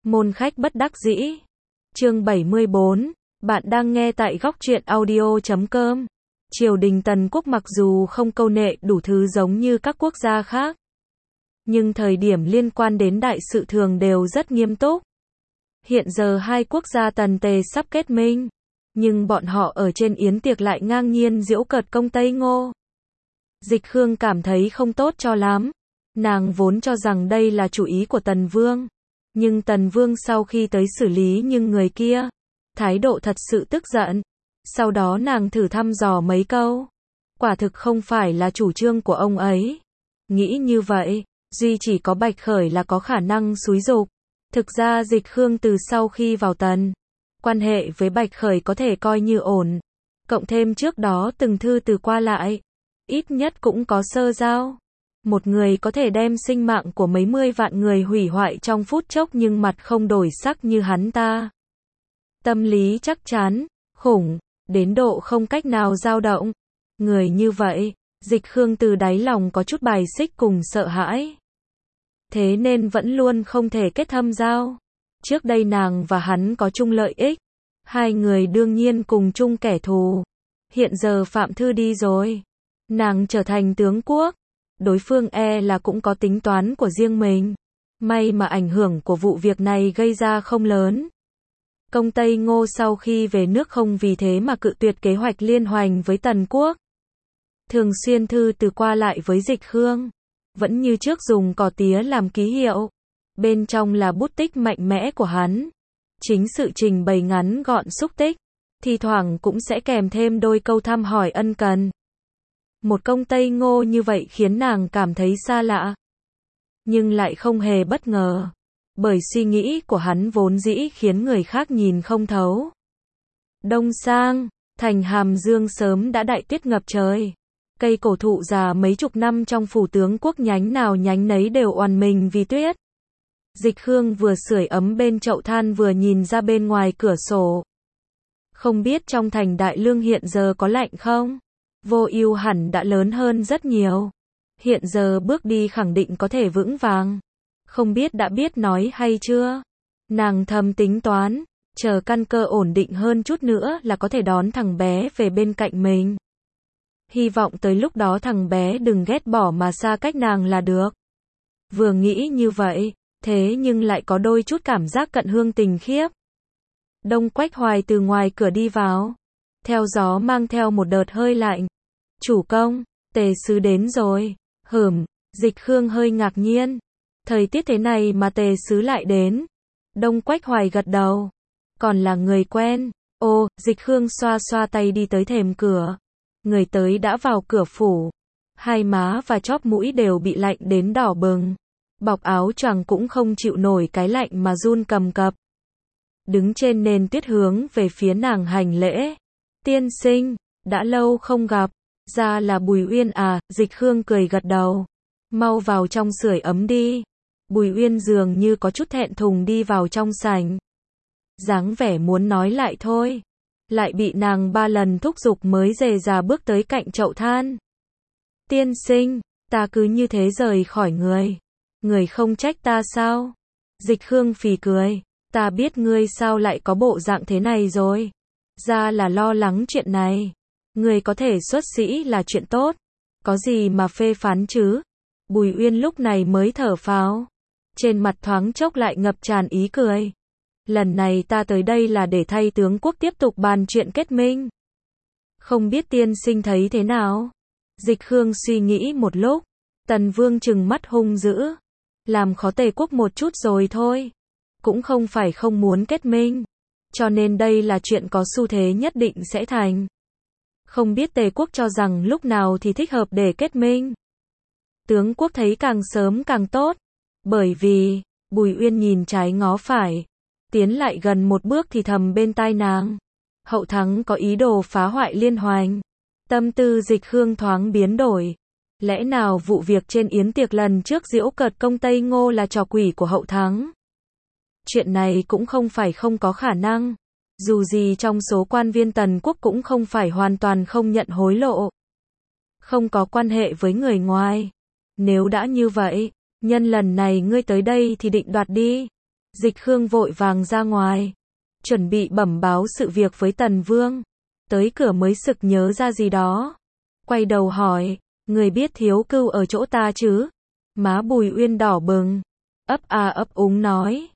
Môn khách bất đắc dĩ. Chương 74, bạn đang nghe tại góc truyện audio.com. Triều đình Tần quốc mặc dù không câu nệ đủ thứ giống như các quốc gia khác, nhưng thời điểm liên quan đến đại sự thường đều rất nghiêm túc. Hiện giờ hai quốc gia Tần Tề sắp kết minh, nhưng bọn họ ở trên yến tiệc lại ngang nhiên giễu cợt công Tây Ngô. Dịch Khương cảm thấy không tốt cho lắm. Nàng vốn cho rằng đây là chủ ý của Tần Vương, nhưng Tần Vương sau khi tới xử lý nhưng người kia, thái độ thật sự tức giận. Sau đó nàng thử thăm dò mấy câu. Quả thực không phải là chủ trương của ông ấy. Nghĩ như vậy, duy chỉ có Bạch Khởi là có khả năng xúi giục. Thực ra Dịch Khương từ sau khi vào Tần, quan hệ với Bạch Khởi có thể coi như ổn. Cộng thêm trước đó từng thư từ qua lại, ít nhất cũng có sơ giao. Một người có thể đem sinh mạng của mấy mươi vạn người hủy hoại trong phút chốc nhưng mặt không đổi sắc như hắn ta. Tâm lý chắc chắn, khủng, đến độ không cách nào dao động. Người như vậy, Dịch Khương từ đáy lòng có chút bài xích cùng sợ hãi. Thế nên vẫn luôn không thể kết thâm giao. Trước đây nàng và hắn có chung lợi ích. Hai người đương nhiên cùng chung kẻ thù. Hiện giờ Phạm Thư đi rồi. Nàng trở thành tướng quốc. Đối phương là cũng có tính toán của riêng mình. May mà ảnh hưởng của vụ việc này gây ra không lớn. Công Tây Ngô sau khi về nước không vì thế mà cự tuyệt kế hoạch liên hoành với Tần quốc. Thường xuyên thư từ qua lại với Dịch Khương. Vẫn như trước dùng cỏ tía làm ký hiệu. Bên trong là bút tích mạnh mẽ của hắn. Chính sự trình bày ngắn gọn xúc tích. Thì thoảng cũng sẽ kèm thêm đôi câu thăm hỏi ân cần. Một công Tây Ngô như vậy khiến nàng cảm thấy xa lạ. Nhưng lại không hề bất ngờ. Bởi suy nghĩ của hắn vốn dĩ khiến người khác nhìn không thấu. Đông sang, thành Hàm Dương sớm đã đại tuyết ngập trời. Cây cổ thụ già mấy chục năm trong phủ tướng quốc nhánh nào nhánh nấy đều oằn mình vì tuyết. Dịch Khương vừa sưởi ấm bên chậu than vừa nhìn ra bên ngoài cửa sổ. Không biết trong thành Đại Lương hiện giờ có lạnh không? Vô Ưu hẳn đã lớn hơn rất nhiều. Hiện giờ bước đi khẳng định có thể vững vàng. Không biết đã biết nói hay chưa? Nàng thầm tính toán, chờ căn cơ ổn định hơn chút nữa là có thể đón thằng bé về bên cạnh mình. Hy vọng tới lúc đó thằng bé đừng ghét bỏ mà xa cách nàng là được. Vừa nghĩ như vậy, thế nhưng lại có đôi chút cảm giác cận hương tình khiếp. Đông Quách Hoài từ ngoài cửa đi vào. Theo gió mang theo một đợt hơi lạnh. Chủ công, Tề sứ đến rồi. Dịch Khương hơi ngạc nhiên. Thời tiết thế này mà Tề sứ lại đến. Đông Quách Hoài gật đầu. Còn là người quen. Dịch Khương xoa xoa tay đi tới thềm cửa. Người tới đã vào cửa phủ. Hai má và chóp mũi đều bị lạnh đến đỏ bừng. Bọc áo choàng cũng không chịu nổi cái lạnh mà run cầm cập. Đứng trên nền tuyết hướng về phía nàng hành lễ. Tiên sinh, đã lâu không gặp. Ra là Bùi Uyên à? Dịch Khương cười gật đầu. Mau vào trong sưởi ấm đi. Bùi Uyên dường như có chút thẹn thùng đi vào trong sảnh. Dáng vẻ muốn nói lại thôi. Lại bị nàng 3 lần thúc giục mới dề dà bước tới cạnh chậu than. Tiên sinh, ta cứ như thế rời khỏi người. Người không trách ta sao? Dịch Khương phì cười. Ta biết ngươi sao lại có bộ dạng thế này rồi. Ra là lo lắng chuyện này. Người có thể xuất sĩ là chuyện tốt. Có gì mà phê phán chứ? Bùi Uyên lúc này mới thở phào. Trên mặt thoáng chốc lại ngập tràn ý cười. Lần này ta tới đây là để thay tướng quốc tiếp tục bàn chuyện kết minh. Không biết tiên sinh thấy thế nào? Dịch Khương suy nghĩ một lúc. Tần Vương trừng mắt hung dữ. Làm khó Tề quốc một chút rồi thôi. Cũng không phải không muốn kết minh. Cho nên đây là chuyện có xu thế nhất định sẽ thành. Không biết Tề quốc cho rằng lúc nào thì thích hợp để kết minh. Tướng quốc thấy càng sớm càng tốt. Bởi vì, Bùi Uyên nhìn trái ngó phải. Tiến lại gần một bước thì thầm bên tai nàng. Hậu thắng có ý đồ phá hoại liên hoành. Tâm tư Dịch Khương thoáng biến đổi. Lẽ nào vụ việc trên yến tiệc lần trước giễu cợt công Tây Ngô là trò quỷ của hậu thắng? Chuyện này cũng không phải không có khả năng. Dù gì trong số quan viên Tần quốc cũng không phải hoàn toàn không nhận hối lộ. Không có quan hệ với người ngoài. Nếu đã như vậy, nhân lần này ngươi tới đây thì định đoạt đi. Dịch Khương vội vàng ra ngoài, chuẩn bị bẩm báo sự việc với Tần Vương. Tới cửa mới sực nhớ ra gì đó. Quay đầu hỏi, người biết Thiếu Cưu ở chỗ ta chứ? Má Bùi Uyên đỏ bừng, ấp úng nói.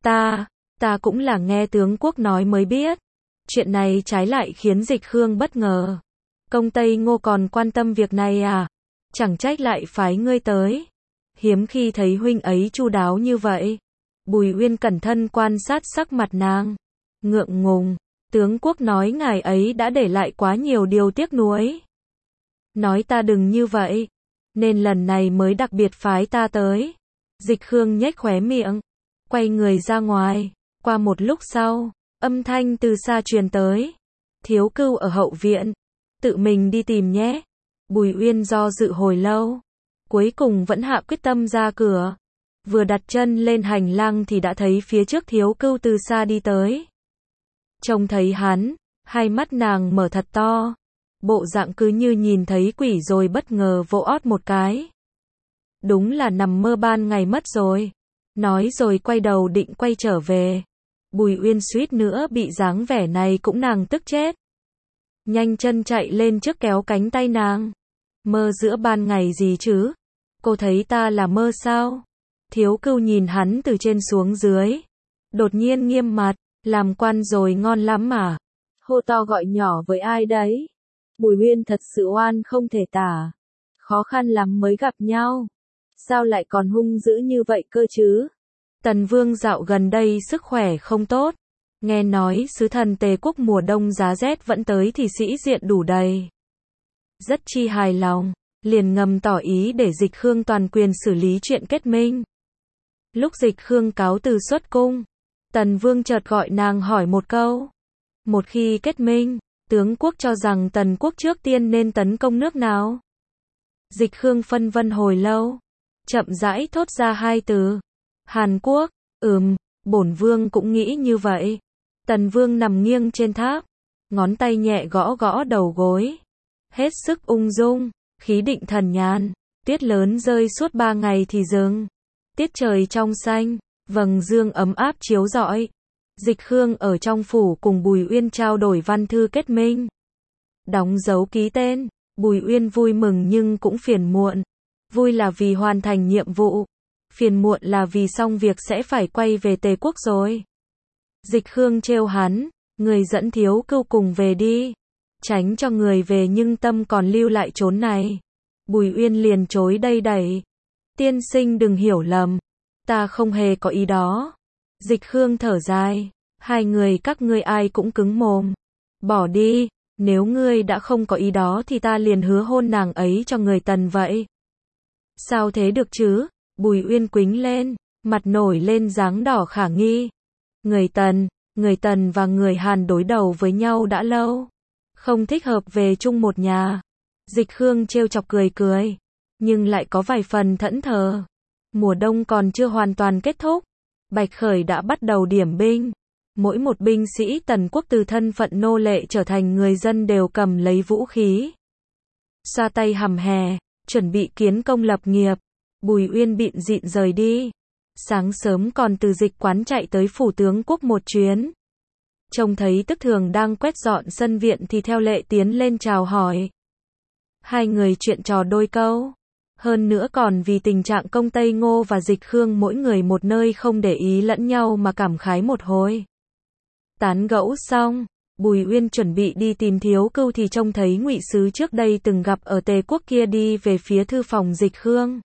Ta cũng là nghe tướng quốc nói mới biết. Chuyện này trái lại khiến Dịch Khương bất ngờ. Công Tây Ngô còn quan tâm việc này à? Chẳng trách lại phái ngươi tới. Hiếm khi thấy huynh ấy chu đáo như vậy. Bùi Uyên cẩn thận quan sát sắc mặt nàng. Ngượng ngùng, tướng quốc nói ngài ấy đã để lại quá nhiều điều tiếc nuối. Nói ta đừng như vậy, nên lần này mới đặc biệt phái ta tới. Dịch Khương nhếch khóe miệng, quay người ra ngoài. Qua một lúc sau, âm thanh từ xa truyền tới. Thiếu Cưu ở hậu viện, tự mình đi tìm nhé. Bùi Uyên do dự hồi lâu, cuối cùng vẫn hạ quyết tâm ra cửa. Vừa đặt chân lên hành lang thì đã thấy phía trước Thiếu Cưu từ xa đi tới. Trông thấy hắn, hai mắt nàng mở thật to. Bộ dạng cứ như nhìn thấy quỷ rồi bất ngờ vỗ ót một cái. Đúng là nằm mơ ban ngày mất rồi. Nói rồi quay đầu định quay trở về. Bùi Uyên suýt nữa bị dáng vẻ này cũng nàng tức chết. Nhanh chân chạy lên trước kéo cánh tay nàng. Mơ giữa ban ngày gì chứ? Cô thấy ta là mơ sao? Thiếu Cưu nhìn hắn từ trên xuống dưới. Đột nhiên nghiêm mặt, làm quan rồi ngon lắm mà. Hô to gọi nhỏ với ai đấy? Bùi Uyên thật sự oan không thể tả. Khó khăn lắm mới gặp nhau. Sao lại còn hung dữ như vậy cơ chứ? Tần Vương dạo gần đây sức khỏe không tốt. Nghe nói sứ thần Tề quốc mùa đông giá rét vẫn tới thì sĩ diện đủ đầy. Rất chi hài lòng, liền ngầm tỏ ý để Dịch Khương toàn quyền xử lý chuyện kết minh. Lúc Dịch Khương cáo từ xuất cung, Tần Vương chợt gọi nàng hỏi một câu. Một khi kết minh, tướng quốc cho rằng Tần quốc trước tiên nên tấn công nước nào? Dịch Khương phân vân hồi lâu, chậm rãi thốt ra hai từ. Hàn Quốc. Bổn vương cũng nghĩ như vậy. Tần Vương nằm nghiêng trên tháp, ngón tay nhẹ gõ gõ đầu gối. Hết sức ung dung, khí định thần nhàn. Tuyết lớn rơi suốt 3 ngày thì dừng. Tiết trời trong xanh, vầng dương ấm áp chiếu rọi. Dịch Khương ở trong phủ cùng Bùi Uyên trao đổi văn thư kết minh. Đóng dấu ký tên, Bùi Uyên vui mừng nhưng cũng phiền muộn. Vui là vì hoàn thành nhiệm vụ, phiền muộn là vì xong việc sẽ phải quay về Tề quốc rồi. Dịch Khương trêu hắn, người dẫn Thiếu Cưu cùng về đi. Tránh cho người về nhưng tâm còn lưu lại chốn này. Bùi Uyên liền chối đây đẩy. Tiên sinh đừng hiểu lầm, ta không hề có ý đó. Dịch Khương thở dài, hai người các ngươi ai cũng cứng mồm. Bỏ đi, nếu ngươi đã không có ý đó thì ta liền hứa hôn nàng ấy cho người Tần vậy. Sao thế được chứ? Bùi Uyên quính lên, mặt nổi lên dáng đỏ khả nghi. Người Tần và người Hàn đối đầu với nhau đã lâu, không thích hợp về chung một nhà. Dịch Khương trêu chọc cười, nhưng lại có vài phần thẫn thờ. Mùa đông còn chưa hoàn toàn kết thúc, Bạch Khởi đã bắt đầu điểm binh. Mỗi một binh sĩ Tần quốc từ thân phận nô lệ trở thành người dân đều cầm lấy vũ khí. Xoa tay hầm hè, chuẩn bị kiến công lập nghiệp. Bùi Uyên bịn dịn rời đi. Sáng sớm còn từ dịch quán chạy tới phủ tướng quốc một chuyến. Trông thấy Tức Thường đang quét dọn sân viện thì theo lệ tiến lên chào hỏi. Hai người chuyện trò đôi câu. Hơn nữa còn vì tình trạng công Tây Ngô và Dịch Khương mỗi người một nơi không để ý lẫn nhau mà cảm khái một hồi. Tán gẫu xong, Bùi Uyên chuẩn bị đi tìm Thiếu Cưu thì trông thấy ngụy sứ trước đây từng gặp ở Tề quốc kia đi về phía thư phòng Dịch Khương.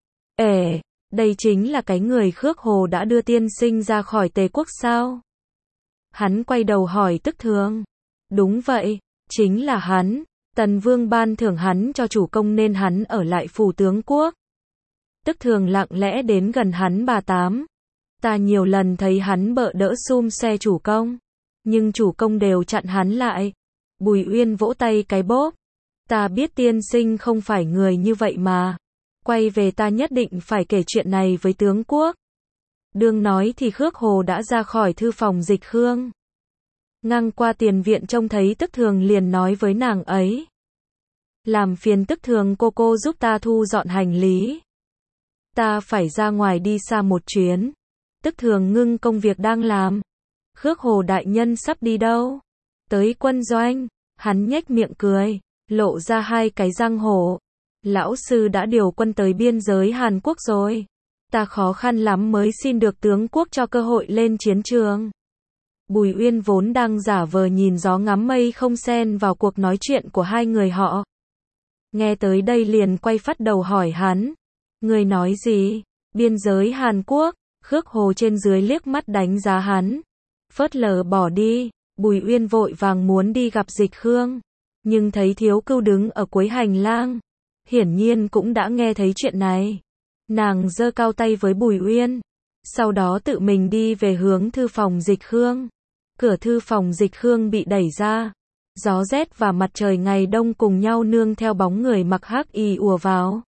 Đây chính là cái người Khước Hồ đã đưa tiên sinh ra khỏi Tề quốc sao? Hắn quay đầu hỏi Tức Thường. Đúng vậy, chính là hắn. Tần Vương ban thưởng hắn cho chủ công nên hắn ở lại phủ tướng quốc. Tức Thường lặng lẽ đến gần hắn bà Tám. Ta nhiều lần thấy hắn bợ đỡ xum xe chủ công, nhưng chủ công đều chặn hắn lại. Bùi Uyên vỗ tay cái bóp. Ta biết tiên sinh không phải người như vậy mà. Quay về ta nhất định phải kể chuyện này với tướng quốc. Đương nói thì Khước Hồ đã ra khỏi thư phòng Dịch Khương. Ngang qua tiền viện trông thấy Tức Thường liền nói với nàng ấy. Làm phiền Tức Thường cô giúp ta thu dọn hành lý. Ta phải ra ngoài đi xa một chuyến. tức thường ngưng công việc đang làm. Khước Hồ đại nhân sắp đi đâu? Tới quân doanh. Hắn nhếch miệng cười, lộ ra hai cái răng hổ. Lão sư đã điều quân tới biên giới Hàn Quốc rồi. Ta khó khăn lắm mới xin được tướng quốc cho cơ hội lên chiến trường. Bùi Uyên vốn đang giả vờ nhìn gió ngắm mây không xen vào cuộc nói chuyện của hai người họ. Nghe tới đây liền quay phát đầu hỏi hắn. Người nói gì? Biên giới Hàn Quốc. Khước Hồ trên dưới liếc mắt đánh giá hắn. Phớt lờ bỏ đi. Bùi Uyên vội vàng muốn đi gặp Dịch Khương. Nhưng thấy Thiếu Cưu đứng ở cuối hành lang. Hiển nhiên cũng đã nghe thấy chuyện này. Nàng giơ cao tay với Bùi Uyên. Sau đó tự mình đi về hướng thư phòng Dịch Khương. Cửa thư phòng Dịch Khương bị đẩy ra. Gió rét và mặt trời ngày đông cùng nhau nương theo bóng người mặc hắc y ùa vào.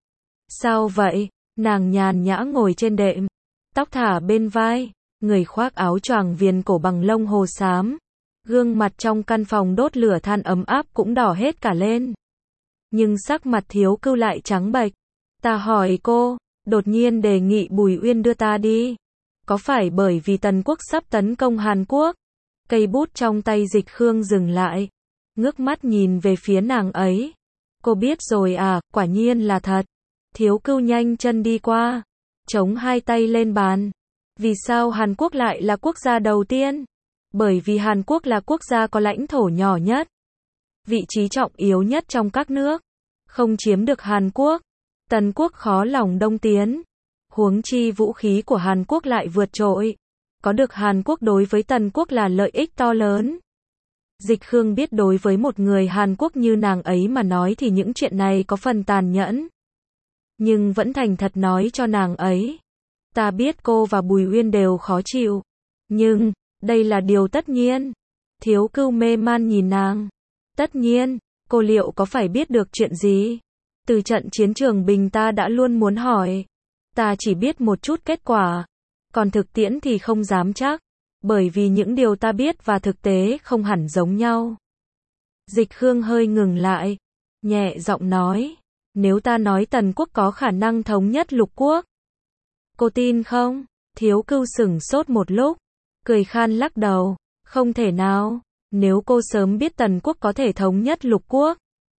Sao vậy? Nàng nhàn nhã ngồi trên đệm. Tóc thả bên vai. Người khoác áo choàng viền cổ bằng lông hồ xám. Gương mặt trong căn phòng đốt lửa than ấm áp cũng đỏ hết cả lên. Nhưng sắc mặt Thiếu Cưu lại trắng bệch. Ta hỏi cô, đột nhiên đề nghị Bùi Uyên đưa ta đi. Có phải bởi vì Tần quốc sắp tấn công Hàn Quốc? Cây bút trong tay Dịch Khương dừng lại. Ngước mắt nhìn về phía nàng ấy. Cô biết rồi à, quả nhiên là thật. Thiếu Cưu nhanh chân đi qua. Chống hai tay lên bàn. Vì sao Hàn Quốc lại là quốc gia đầu tiên? Bởi vì Hàn Quốc là quốc gia có lãnh thổ nhỏ nhất. Vị trí trọng yếu nhất trong các nước. Không chiếm được Hàn Quốc, Tần quốc khó lòng đông tiến. Huống chi vũ khí của Hàn Quốc lại vượt trội. Có được Hàn Quốc đối với Tần quốc là lợi ích to lớn. Dịch Khương biết đối với một người Hàn Quốc như nàng ấy mà nói thì những chuyện này có phần tàn nhẫn. Nhưng vẫn thành thật nói cho nàng ấy. Ta biết cô và Bùi Uyên đều khó chịu. Nhưng, đây là điều tất nhiên. Thiếu Cưu mê man nhìn nàng. Tất nhiên, cô liệu có phải biết được chuyện gì? Từ trận chiến trường Bình ta đã luôn muốn hỏi. Ta chỉ biết một chút kết quả. Còn thực tiễn thì không dám chắc. Bởi vì những điều ta biết và thực tế không hẳn giống nhau. Dịch Khương hơi ngừng lại. Nhẹ giọng nói. Nếu ta nói Tần quốc có khả năng thống nhất lục quốc. Cô tin không? Thiếu Cưu sửng sốt một lúc. Cười khan lắc đầu. Không thể nào. Nếu cô sớm biết Tần quốc có thể thống nhất lục quốc.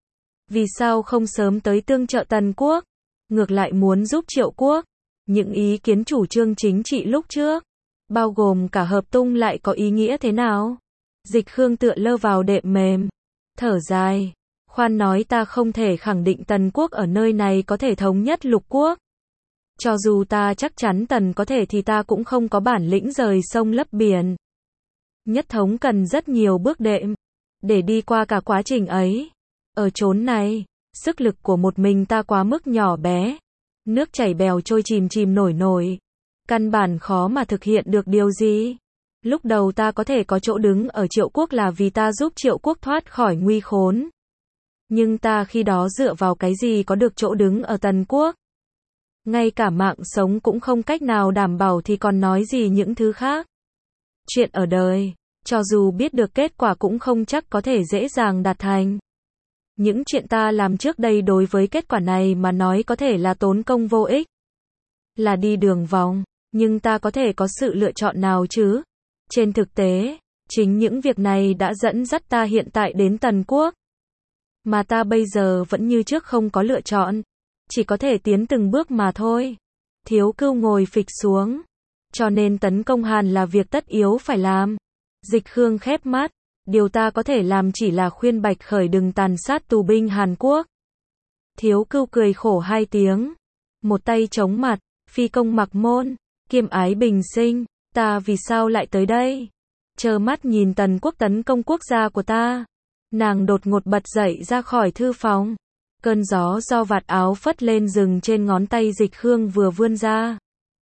Vì sao không sớm tới tương trợ Tần quốc? Ngược lại muốn giúp Triệu quốc. Những ý kiến chủ trương chính trị lúc trước, bao gồm cả hợp tung lại có ý nghĩa thế nào? Dịch Khương tựa lơ vào đệm mềm. Thở dài. Khoan nói ta không thể khẳng định Tần quốc ở nơi này có thể thống nhất lục quốc. Cho dù ta chắc chắn Tần có thể thì ta cũng không có bản lĩnh rời sông lấp biển. Nhất thống cần rất nhiều bước đệm. Để đi qua cả quá trình ấy. Ở chốn này, sức lực của một mình ta quá mức nhỏ bé. Nước chảy bèo trôi chìm chìm nổi nổi. Căn bản khó mà thực hiện được điều gì. Lúc đầu ta có thể có chỗ đứng ở Triệu quốc là vì ta giúp Triệu quốc thoát khỏi nguy khốn. Nhưng ta khi đó dựa vào cái gì có được chỗ đứng ở Tần quốc? Ngay cả mạng sống cũng không cách nào đảm bảo thì còn nói gì những thứ khác. Chuyện ở đời, cho dù biết được kết quả cũng không chắc có thể dễ dàng đạt thành. Những chuyện ta làm trước đây đối với kết quả này mà nói có thể là tốn công vô ích. Là đi đường vòng, nhưng ta có thể có sự lựa chọn nào chứ? Trên thực tế, chính những việc này đã dẫn dắt ta hiện tại đến Tần quốc. Mà ta bây giờ vẫn như trước không có lựa chọn. Chỉ có thể tiến từng bước mà thôi. Thiếu Cưu ngồi phịch xuống. Cho nên tấn công Hàn là việc tất yếu phải làm. Dịch Khương khép mắt. Điều ta có thể làm chỉ là khuyên Bạch Khởi đừng tàn sát tù binh Hàn Quốc. Thiếu Cưu cười khổ hai tiếng. Một tay chống mặt, phi công mặc môn, kiêm ái bình sinh. Ta vì sao lại tới đây? Trơ mắt nhìn Tần quốc tấn công quốc gia của ta. Nàng đột ngột bật dậy ra khỏi thư phòng. Cơn gió do vạt áo phất lên rừng trên ngón tay Dịch Khương vừa vươn ra.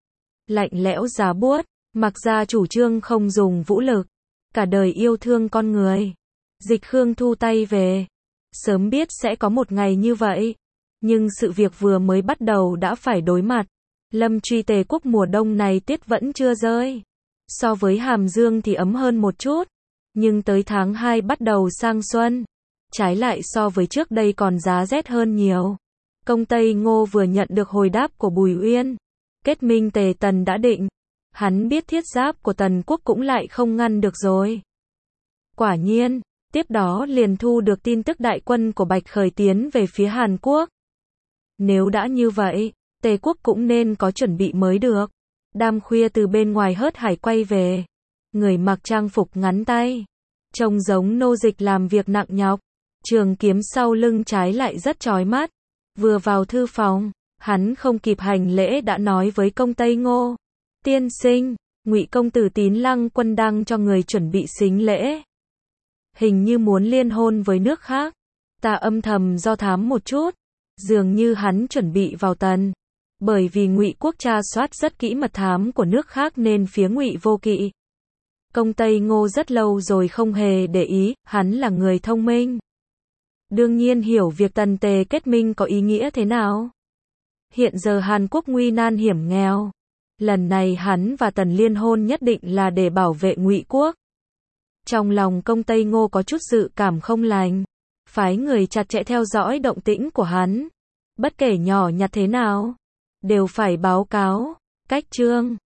Lạnh lẽo giá buốt, mặc ra chủ trương không dùng vũ lực. Cả đời yêu thương con người. Dịch Khương thu tay về. Sớm biết sẽ có một ngày như vậy. Nhưng sự việc vừa mới bắt đầu đã phải đối mặt. Lâm truy Tề quốc mùa đông này tiết vẫn chưa rơi. So với Hàm Dương thì ấm hơn một chút. Nhưng tới tháng 2 bắt đầu sang xuân. Trái lại so với trước đây còn giá rét hơn nhiều. Công Tây Ngô vừa nhận được hồi đáp của Bùi Uyên. Kết minh Tề Tần đã định. Hắn biết thiết giáp của Tần quốc cũng lại không ngăn được rồi. Quả nhiên, tiếp đó liền thu được tin tức đại quân của Bạch Khởi tiến về phía Hàn Quốc. Nếu đã như vậy, Tề quốc cũng nên có chuẩn bị mới được. Đêm khuya từ bên ngoài hớt hải quay về. Người mặc trang phục ngắn tay, trông giống nô dịch làm việc nặng nhọc. Trường kiếm sau lưng trái lại rất chói mắt. Vừa vào thư phòng, hắn không kịp hành lễ đã nói với Công Tây Ngô: "Tiên sinh, Ngụy công tử Tín Lăng Quân đang cho người chuẩn bị sính lễ. Hình như muốn liên hôn với nước khác. Ta âm thầm do thám một chút, dường như hắn chuẩn bị vào Tần. Bởi vì Ngụy quốc tra soát rất kỹ mật thám của nước khác nên phía Ngụy Vô Kỵ." Công Tây Ngô rất lâu rồi không hề để ý, hắn là người thông minh. Đương nhiên hiểu việc Tần Tề kết minh có ý nghĩa thế nào. Hiện giờ Hàn Quốc nguy nan hiểm nghèo. Lần này hắn và Tần liên hôn nhất định là để bảo vệ Ngụy quốc. Trong lòng Công Tây Ngô có chút dự cảm không lành. Phái người chặt chẽ theo dõi động tĩnh của hắn. Bất kể nhỏ nhặt thế nào, đều phải báo cáo. Cách chương